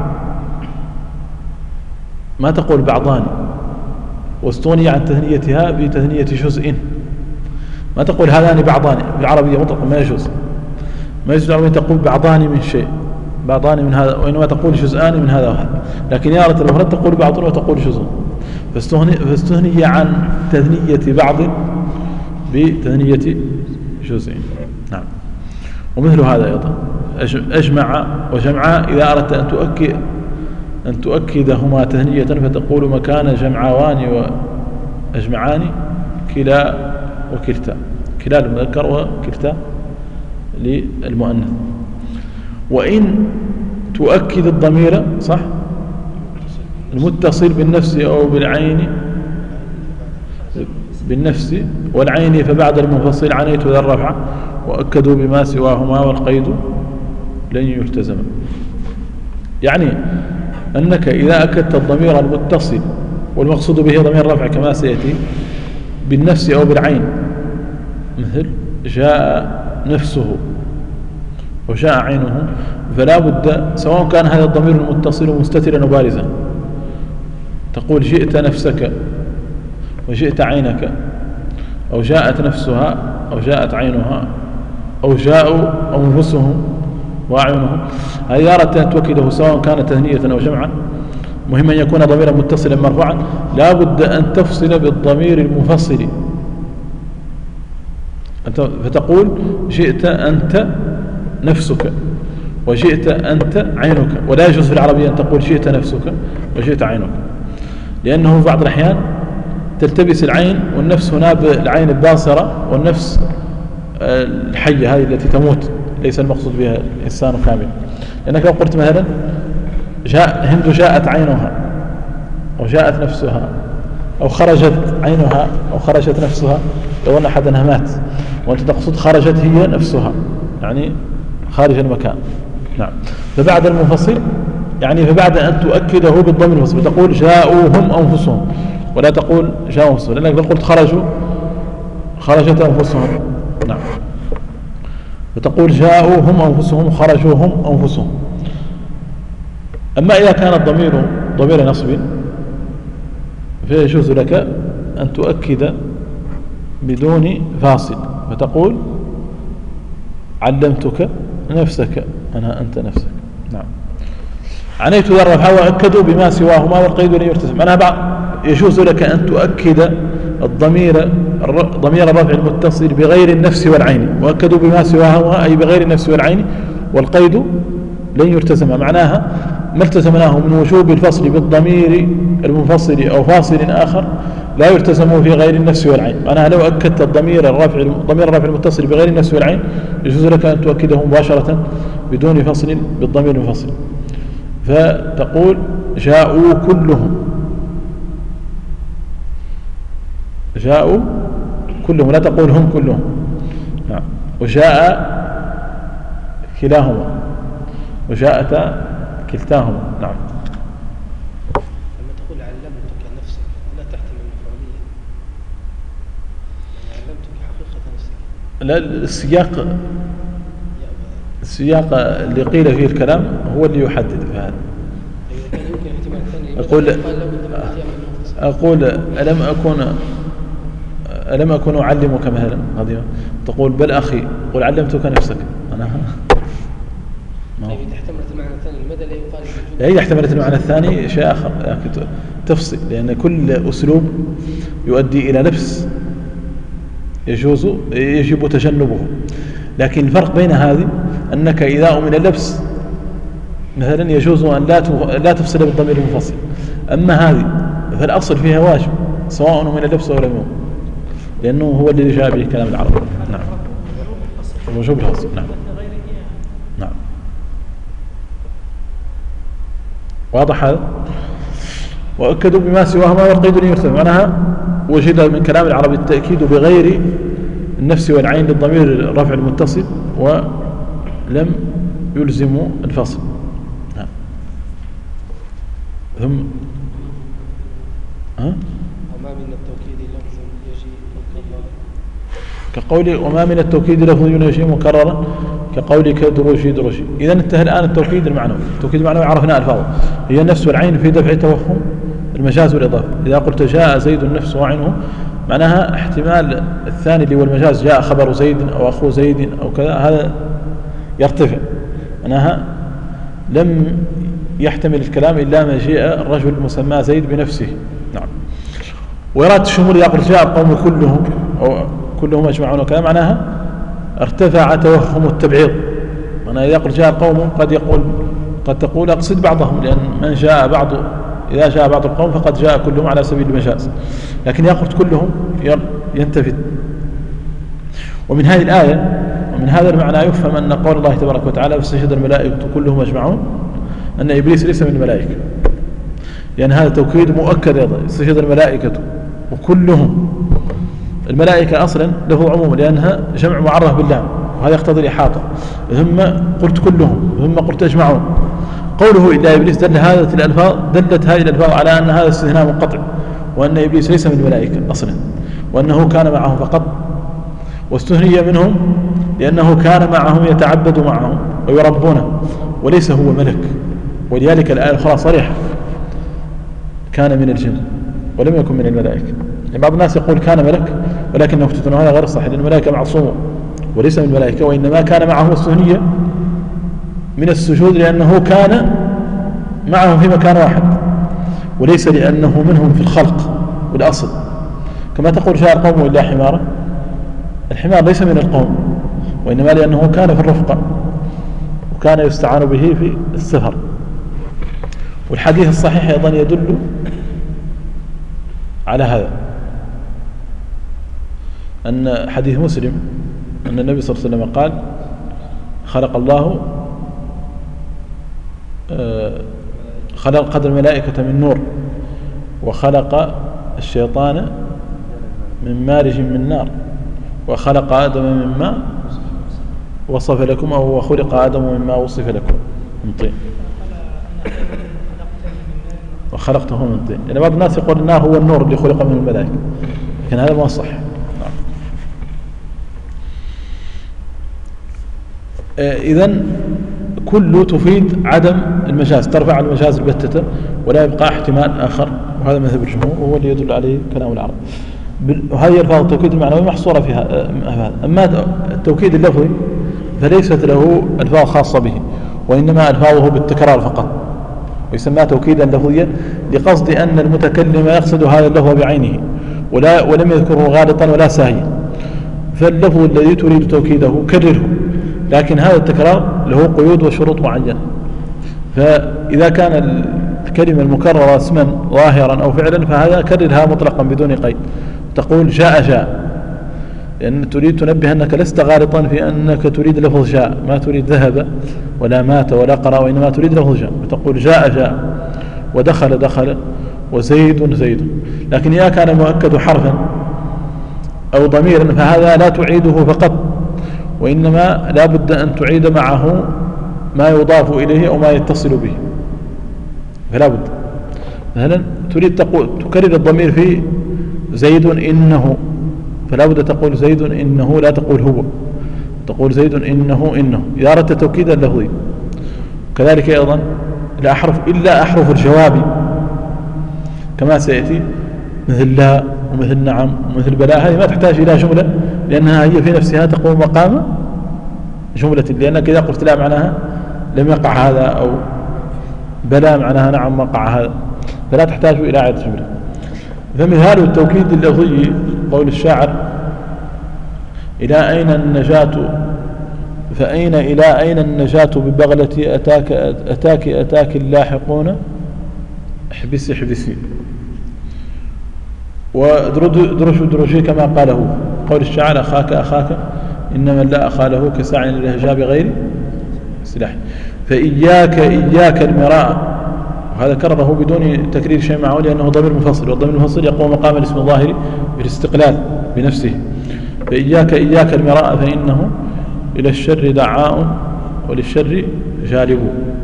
ما تقول بعضان، واستغني عن تثنيتها بتثنية جزء، ما تقول هذان بعضان، بالعربية مطلقا ما يجوز، ما يجوز العربية تقول بعضان من شيء، بعضان من هذا، وإنما تقول جزءان من هذا وهذا. لكن يا رت المفرد تقول بعض وتقول جزء، فاستغني عن تثنية بعض بتثنية جزء. نعم. ومثل هذا أيضا أجمع وجمعاء، إذا أردت أن تؤكدهما تثنية فتقول مكان جمعوان وأجمعان كلا وكلتا، كلا للمذكر وكلتا للمؤنث. وإن تؤكد الضمير صح المتصل بالنفس أو بالعين، بالنفس والعين فبعد المنفصل عنيت ذا الرفع وأكدوا بما سواهما والقيد لن يلتزم. يعني أنك إذا أكدت الضمير المتصل والمقصود به ضمير الرفع كما سيأتي بالنفس أو بالعين، مثل جاء نفسه وجاء عينه، فلا بد سواء كان هذا الضمير المتصل مستترا وبارزا، تقول جئت نفسك وجئت عينك، أو جاءت نفسها أو جاءت عينها، أو جاءوا أنفسهم وأعينهم. هذه أردت أن توكده سواء كانت تثنية أو جمعا، مهم أن يكون ضميرا متصلا مرفوعا، لا بد أن تفصل بالضمير المفصل، فتقول جئت أنت نفسك وجئت أنت عينك. ولا يجوز في العربية أن تقول جئت نفسك وجئت عينك، لأنه في بعض الأحيان تلتبس العين والنفس هنا بالعين الباصرة والنفس الحية هذه التي تموت، ليس المقصود بها الإنسان كامل. لأنك لو قلت مثلا هند جاءت عينها أو جاءت نفسها أو خرجت عينها أو خرجت نفسها، يظن أحد أنها مات، وأنت تقصد خرجت هي نفسها، يعني خارج المكان. نعم. فبعد المنفصل يعني فبعد أن تؤكده بالضمير المنفصل تقول جاءوا هم أنفسهم، ولا تقول جاءوا أنفسهم، لأنك لو قلت خرجت أنفسهم. نعم. فتقول جاءوا هم أنفسهم خرجوا هم أنفسهم. أما إذا كان الضمير ضمير نصب فيجوز لك أن تؤكد بدون فاصل، فتقول علمتك نفسك، أنت نفسك. نعم. عنيت ذا الرفع وأكدوا بما سواهما والقيد لن يلتزم. يجوز لك أن تؤكد ضمير الرفع المتصل بغير النفس والعين، وأكدوا بما سواهما أي بغير النفس والعين، والقيد لن يلتزم. معناها ما التزمناه من وجوب الفصل بالضمير المنفصل أو فاصل آخر لا يلتزم في غير النفس والعين. معناها لو أكدت ضمير الرفع المتصل بغير النفس والعين يجوز لك أن تؤكده مباشرة بدون فصل بالضمير المنفصل، فتقول جاءوا كلهم، جاءوا كلهم، لا تقول هم كلهم. نعم. وجاء كلاهما وجاءتا كلتاهما. نعم. لما تقول علمتك نفسك لا تحتمل المفعولية، يعني علمتك حقيقة نفسك. لا، السياق اللي قيل فيه الكلام هو اللي يحدد في هذا. كان يمكن احتمال ثاني. أقول ألم أكن ألم أكن أعلمك مثلا هذه تقول بل أخي قل علمتك نفسك أنا طيب إذا احتملت المعنى الثاني لماذا لا يقال إذا احتملت المعنى الثاني شيء آخر لكن تفصل، لأن كل أسلوب يؤدي إلى لبس يجب تجنبه. لكن الفرق بين هذه أنك إذا من اللبس مثلا يجوز أن لا تفصل بالضمير المنفصل، أما هذه فالأصل فيها واجب سواء من اللبس أو لم يكن، لأنه هو الذي جاء به كلام العرب. نعم وجوب الفصل. نعم نعم واضح هذا. وأكدوا بما سواهما والقيد يرتفع، معناها وجد من كلام العرب التأكيد بغير النفس والعين للضمير رفع المتصل ولم يلزم الفصل. نعم. ثم وما من التوكيد لفظ يجي مكررا كقول وما من التوكيد لفظ يجي مكررا كقولك دروشي. إذا انتهى الآن التوكيد المعنوي. التوكيد المعنوي عرفنا ألفاظه هي النفس والعين في دفع توهم المجاز والإضافة. إذا قلت جاء زيد النفس وعينه معناها احتمال الثاني اللي هو المجاز جاء خبر زيد أو أخو زيد أو كذا، هذا يرتفع معناها لم يحتمل الكلام إلا ما جاء الرجل المسمى زيد بنفسه. نعم. وإرادة الشمول إذا قلت جاء القوم كلهم أو كلهم أجمعون وكذا معناها ارتفع توهم التبعيض. معناها إذا قلت جاء القوم قد تقول أقصد بعضهم، لأن من جاء إذا جاء بعض القوم فقد جاء كلهم على سبيل المجاز، لكن إذا قلت كلهم ينتفد. ومن هذه الآية ومن هذا المعنى يفهم أن قول الله تبارك وتعالى فسجد الملائكة كلهم أجمعون أن إبليس ليس من الملائكة، لأن هذا توكيد مؤكد أيضا. سجد الملائكة وكلهم، الملائكة أصلا له عموم لأنها جمع معرف باللام وهذا يقتضي الإحاطة، ثم قلت كلهم ثم قلت أجمعون. قوله إلا إبليس دلت هذه الألفاظ على أن هذا استثناء منقطع، وأن إبليس ليس من الملائكة أصلا، وأنه كان معهم فقط، واستثني منهم لأنه كان معهم يتعبد معهم ويربونه وليس هو ملك. ولذلك الآية الأخرى صريحة كان من الجن ولم يكن من الملائكة. يعني بعض الناس يقول كان ملك ولكنه افتتن، هذا غير صحيح، لأن الملائكة معصومة وليس من الملائكة، وإنما كان معهم السهنية من السجود لأنه كان معهم في مكان واحد، وليس لأنه منهم في الخلق والأصل. كما تقول جاء القوم إلا حمارا، الحمار ليس من القوم وإنما لأنه كان في الرفقة وكان يستعان به في السفر. والحديث الصحيح أيضا يدل على هذا، أن حديث مسلم أن النبي صلى الله عليه وسلم قال خلق الملائكة من نور وخلق الشيطان من مارج من نار وخلق آدم مما وصف لكم أو وخلق آدم مما وصف لكم من طين وخلقته من طين. يعني بعض الناس يقول النار هو النور اللي خلق من الملائكة، لكن هذا ما صح. إذن كل تفيد عدم المجاز، ترفع المجاز البتة ولا يبقى احتمال آخر، وهذا مذهب الجمهور وهو اللي يدل عليه كلام العرب. وهذه ألفاظ التوكيد المعنوي محصورة فيها. أما التوكيد اللفظي فليست له ألفاظ خاصة به، وإنما ألفاظه بالتكرار فقط، ويسمى توكيدا لفظيا لقصد أن المتكلم يقصد هذا اللفظ بعينه ولم يذكره غالطا ولا ساهيا، فاللفظ الذي تريد توكيده كرره، لكن هذا التكرار له قيود وشروط معينة. فإذا كان الكلمة المكررة اسما ظاهرا أو فعلا فهذا كررها مطلقا بدون قيد، تقول جاء، لأن تريد تنبه أنك لست غالطا في أنك تريد لفظ جاء، ما تريد ذهب ولا مات ولا قرأ، وإنما تريد لفظ جاء، فتقول جاء ودخل وزيد. لكن إذا كان المؤكد حرفا أو ضميرا فهذا لا تعيده فقط، وإنما لا بد أن تعيد معه ما يضاف إليه أو ما يتصل به، فلا بد. مثلا تريد تكرر الضمير في زيد إنه، فلا بد تقول زيد إنه، لا تقول هو، تقول زيد إنه إذا أردت توكيدا لفظي. كذلك أيضا إلا أحرف الجواب كما سيأتي، مثل لا ومثل نعم ومثل بلا، هذه ما تحتاج إلى جملة لأنها هي في نفسها تقوم مقام جملة، لأنك إذا قلت لا معناها لم يقع هذا، أو بلا معناها نعم وقع هذا، فلا تحتاج إلى إعادة جملة. فمثال التوكيد اللفظي قول الشاعر إلى أين النجاة فأين إلى أين النجاة ببغلتي أتاك اللاحقون احبسي احبسي، ودرجي كما قاله قول الشاعر أخاك أخاك إنما لا أخاله كساع للهجاء بغير سلاح. فإياك إياك المراء، وهذا كرره بدون تكرير شيء معه لأنه ضمير منفصل، والضمير المنفصل يقوم مقام الاسم الظاهر بالاستقلال بنفسه. فإياك إياك المراء فإنه إلى الشر دعاء وللشر جالب.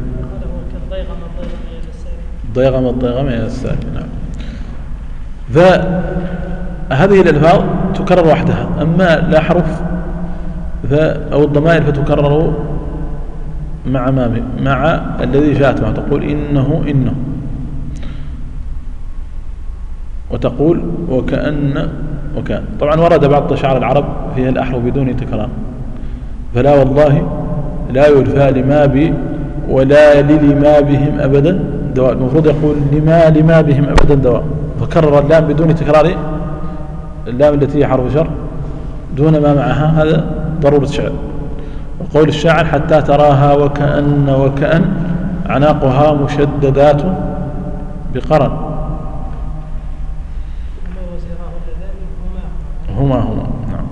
ضيغم الضيغم إلى السالم. نعم. فهذه الألفاظ تكرر وحدها، أما لا حرف أو الضمائر فتكرر مع الذي جاءت معه، تقول إنه إنه، وتقول وكأن وكان. طبعا ورد بعض شعر العرب فيها الأحرف بدون تكرار، فلا والله لا يلفى لما بي ولا لما بهم أبدا دواء، المفروض يقول لما بهم أبدا دواء، فكرر اللام بدون تكرار اللام التي هي حرف جر دون ما معها، هذا ضرورة شعر. وقول الشاعر حتى تراها وكأن عناقها مشددات بقرن. هما نعم.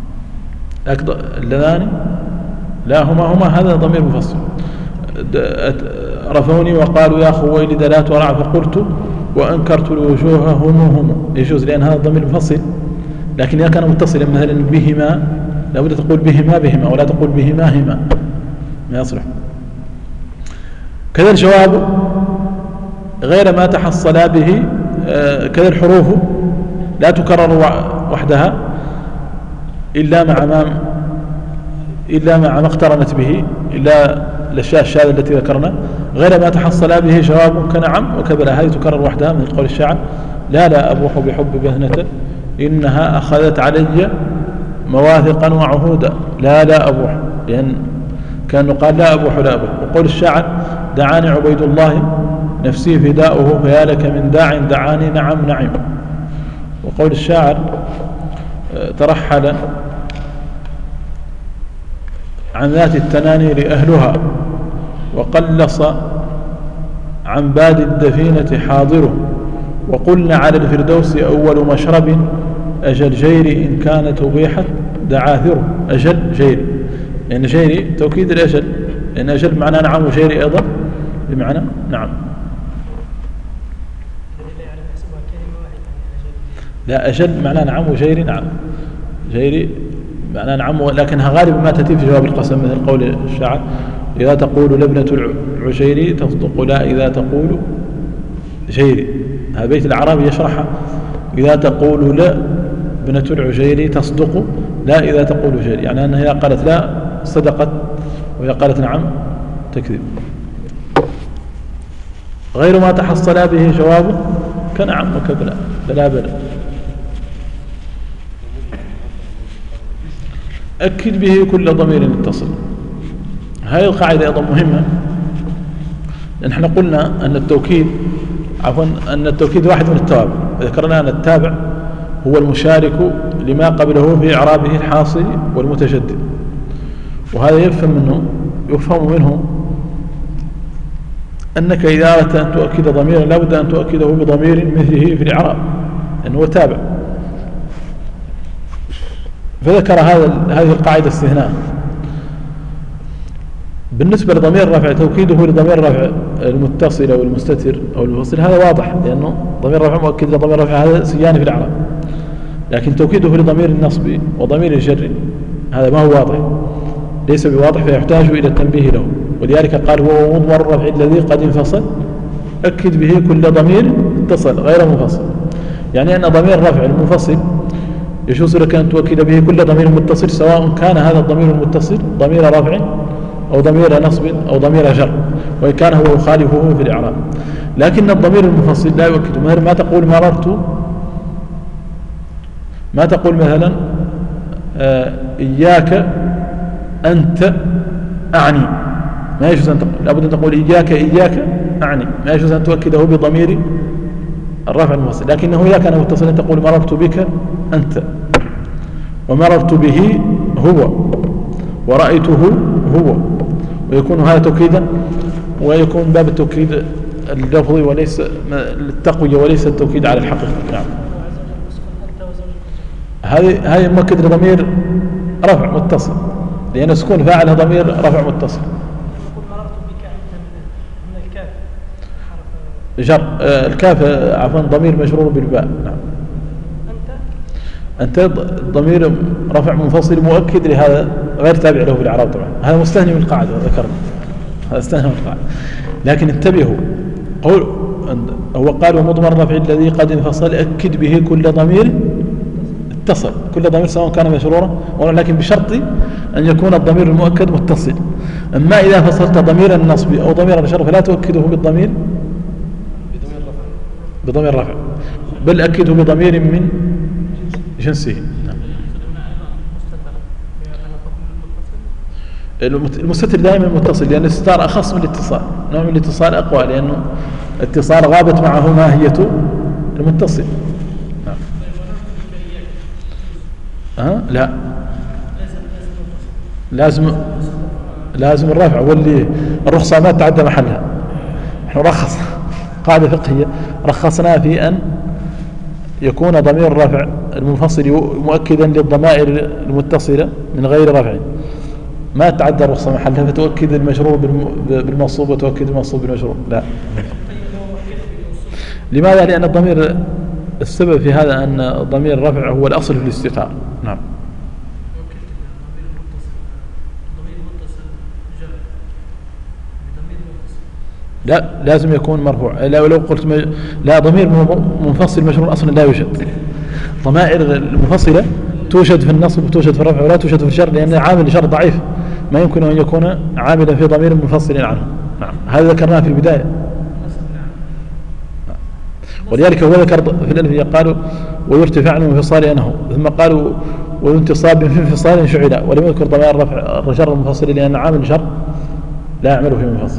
اللذان لا هما هذا ضمير مفصل. رفوني وقالوا يا خويلد لا ترع فقلت وأنكرت الوجوه هم يجوز لأن هذا الضمير مفصل، لكن إذا كان متصلا مثلا بهما لابد تقول بهما ولا تقول بهما هما، ما يصلح. كذا الجواب غير ما تحصل به، كذا الحروف لا تكرر وحدها إلا مع ما اقترنت به، إلا الأشياء الشاذة التي ذكرنا. غير ما تحصل به جواب كنعم وكبلا، هذه تكرر وحدها من قول الشاعر لا أبوح بحب بهنة إنها أخذت علي مواثقا وعهودا. لا أبوح، لأن كان قال لا أبوح. وقول الشاعر دعاني عبيد الله نفسي فداؤه فيا لك من داع دعاني نعم. وقول الشاعر ترحل عن ذات التنانير أهلها وقلص عن باد الدفينة حاضره وقلنا على الفردوس أول مشرب أجل جيري إن كانت أبيحت دعاثره. أجل جيري، لأن جيري توكيد الأجل، لأن أجل معنى نعم وجيري أيضا بمعنى نعم. لا أجل معنى نعم وجيري نعم، جيري معنى نعم، لكنها غالبا ما تأتي في جواب القسم مثل قول الشاعر إذا تقول لابنة العشيري تصدق لا إذا تقول جيري. هذا بيت العربي يشرح إذا تقول لا ابنة العشيري تصدق لا إذا تقول جيري، يعني أنها إذا قالت لا صدقت وإذا قالت نعم تكذب. غير ما تحصل به جواب كنعم وكبلا بلا. أكد به كل ضمير يتصل. هذه القاعدة أيضا مهمة، لأن احنا قلنا أن التوكيد واحد من التوابع، ذكرنا أن التابع هو المشارك لما قبله في إعرابه الحاصل والمتجدد، وهذا يفهم منه أنك إذا أردت أن تؤكد ضميرا لابد أن تؤكده بضمير مثله في الإعراب لأنه تابع. فذكر هذه القاعدة استثناء. بالنسبة لضمير الرفع توكيده لضمير الرفع المتصل أو المستتر أو المنفصل هذا واضح، لأنه ضمير الرفع مؤكد لضمير الرفع هذا سيان في الإعراب، لكن توكيده لضمير النصب وضمير الجر هذا ما هو واضح، ليس بواضح، فيحتاج إلى التنبيه له. ولذلك قال هو مضمر الرفع الذي قد انفصل أكد به كل ضمير اتصل غير منفصل، يعني أن ضمير الرفع المنفصل يجوز لك أن تؤكد به كل ضمير متصل سواء كان هذا الضمير المتصل ضمير رفع أو ضمير نصب أو ضمير جر، وإن كان هو يخالفه في الإعراب. لكن الضمير المفصل لا يؤكد، ما تقول مررت ما تقول مثلا إياك أنت أعني، ما يجوز أن تقول، لابد أن تقول إياك أعني، ما يجوز أن تؤكده بضمير الرفع المنفصل. لكنه إذا كان متصلا تقول مررت بك أنت، ومررت به هو، ورأيته هو، ويكون هذا توكيدا، ويكون باب التوكيد اللفظي وليس التقوية وليس التوكيد على الحقيقة. نعم. هذه مؤكد لضمير رفع متصل، لأن سكون فاعل ضمير رفع متصل. مررت بك أنت من الكاف جر الكاف عفوا ضمير مجرور بالباء. نعم. أنت ضمير رفع منفصل مؤكد لهذا غير تابع له في الإعراب. طبعا هذا مستثني من القاعدة ذكرنا، هذا استثنى من القاعدة. لكن انتبهوا، هو قال ومضمر الرفع الذي قد انفصل أكد به كل ضمير اتصل، كل ضمير سواء كان مجرورا، ولكن بشرط أن يكون الضمير المؤكد متصل. أما إذا فصلت ضمير النصب أو ضمير الجر فلا تؤكده بالضمير بضمير رفع، بل أكده بضمير من جنسه. المستتر دائما متصل، لأن الاستتار أخص من الاتصال، نوع من الاتصال أقوى، لأنه اتصال غابت معه ماهية المتصل. لا، لازم الرفع، واللي الرخصة ما تعدى محلها. نحن رخص قاعدة فقهية رخصنا في أن يكون ضمير الرفع المنفصل مؤكدا للضمائر المتصلة من غير رفع، ما تعدى الرخصة محلها، فتؤكد المجرور بالمنصوب وتؤكد المنصوب بالمجرور. لا. لماذا؟ لأن الضمير السبب في هذا أن ضمير الرفع هو الأصل في الاستتار. نعم. لا، لازم يكون مرفوع. لو قلت لا ضمير منفصل مجرور أصلا لا يوجد. ضمائر المنفصلة توجد في النصب وتوجد في الرفع ولا توجد في الجر، لأن عامل الجر ضعيف، ما يمكن أن يكون عاملا في ضمير منفصل عنه. نعم. هذا ذكرناه في البداية. ولذلك هو ذكر في الألفية قالوا ويرتفع عنه انفصال أنه، ثم قالوا وانتصاب في انفصال شعلا، ولم يذكر ضمائر الرفع الجر المنفصل لأن عامل الجر لا يعمل في منفصل.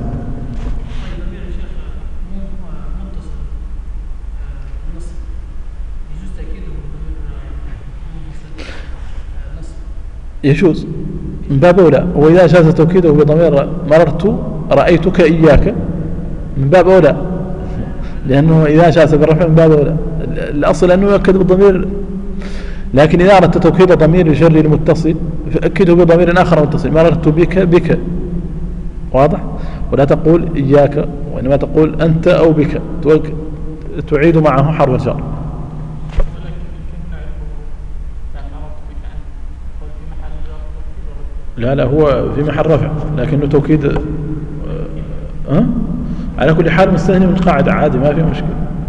يجوز من باب أولى، وإذا جاز توكيده بضمير مررت رأيتك إياك من باب أولى، لأنه إذا جاز بالرفع من باب أولى. الأصل أنه يؤكد بالضمير، لكن إذا أردت توكيد ضمير الجر المتصل فأكده بضمير آخر متصل. مررت بك واضح، ولا تقول إياك، وإنما تقول أنت أو بك، تعيد معه حرف الجر. لا هو في محل رفع، لكنه توكيد على كل حال مستثني من القاعدة عادي، ما في مشكلة.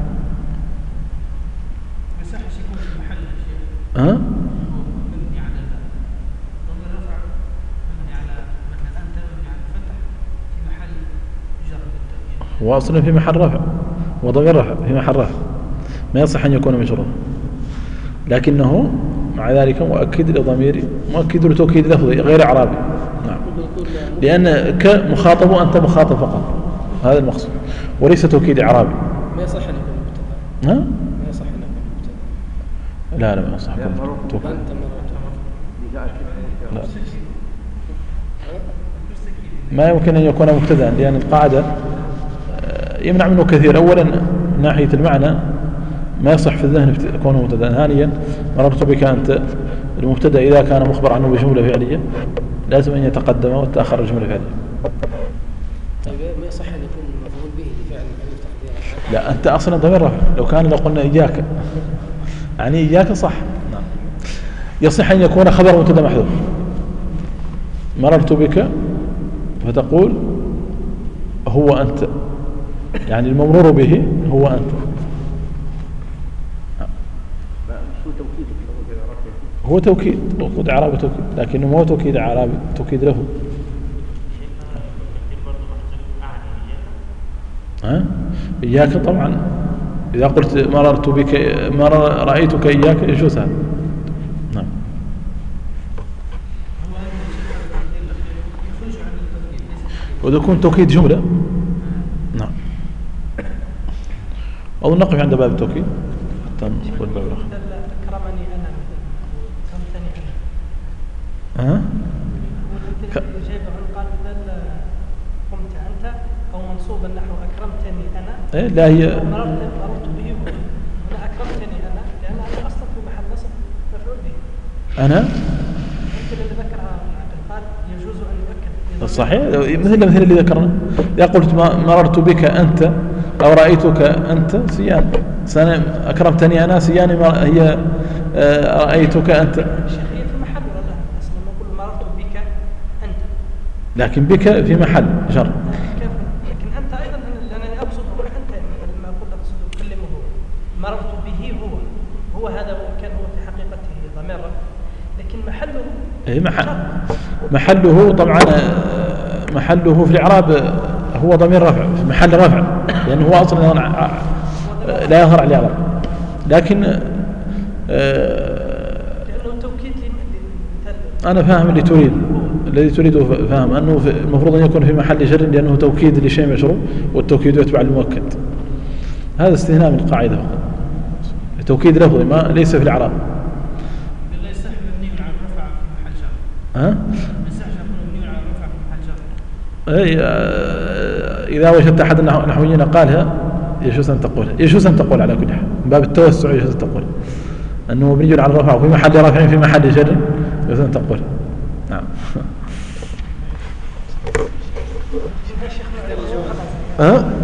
هو أصلا في محل رفع، وضمير رفع في محل رفع، ما يصح أن يكون مجرورا، لكنه مع ذلك مؤكد لضمير، مؤكد لتوكيد لفظي غير إعرابي. نعم. لأن كمخاطب وأنت مخاطب فقط، هذا المقصود، وليس توكيد إعرابي. ما يصح أن يكون مبتدأ. ما يصح أن يكون مبتدأ. لا ما يصح أن يكون توكيد. ما يمكن أن يكون مبتدأ، لأن القاعدة يمنع منه كثير. أولا من ناحية المعنى ما يصح في الذهن يكون مبتدأ. ثانيا مررت بك أنت، المبتدأ إذا كان مخبر عنه بجملة فعلية لازم أن يتقدم وتأخر الجملة الفعلية. ما يصح أن يكون مفعول به لفعل محذوف تقديره. لا، أنت أصلا ضمير رفع، لو قلنا إياك يعني إياك صح. نعم. يصح أن يكون خبر مبتدأ محذوف. مررت بك فتقول هو أنت، يعني الممرور به هو أنت. هو توكيد وقود إعرابي توكيد، لكنه مو توكيد إعرابي، توكيد له. إياك طبعا إذا قلت مررت بك رأيتك إياك يجوز هذا، وإذا يكون توكيد جملة نعم. أو نقف عند باب التوكيد حتى ندخل باب الآخر. أكرمني أنا أكرمتني أنا جايبه قال بدل قمت أنت أو منصوبا نحو أكرمتني أنا إيه لا هي مررت به هنا أكرمتني أنا لأن أنا أصلا في محل نصب مفعول به. أنا مثل اللي ذكرها قال يجوز أن يؤكد صحيح مثل اللي ذكرنا. إذا قلت مررت بك أنت أو رأيتك أنت سيان أكرمتني أنا سيان هي رأيتك أنت. هي في محل ولا لا؟ بس لما أقول مررت بك أنت لكن بك في محل جر. لكن أنت أيضا لأنني أقصد أقول أنت لما أقول أقصد أكلمه هو مررت به هو هذا كان هو في حقيقته ضمير لكن محله محله طبعا محله في الإعراب هو ضمير رفع في محل رفع لأنه هو أصلا لا يظهر على الإعراب لكن لأنه توكيد أنا فاهم الذي تريده فاهم أنه المفروض أن يكون في محل جر لأنه توكيد لشيء مشروع والتوكيد يتبع المؤكد. هذا استثناء من القاعدة فقط توكيد لفظي ما ليس في الإعراب. ليس مبني على الرفع في محل جر. ليس مبني على الرفع في محل جر. إذا وجدت أحد النحويين قالها يجوز أن تقول على كل حال من باب التوسع يجوز أن تقول أنه مبني على الرفع في محل رفع في محل جر يجوز أن تقول. نعم. ها؟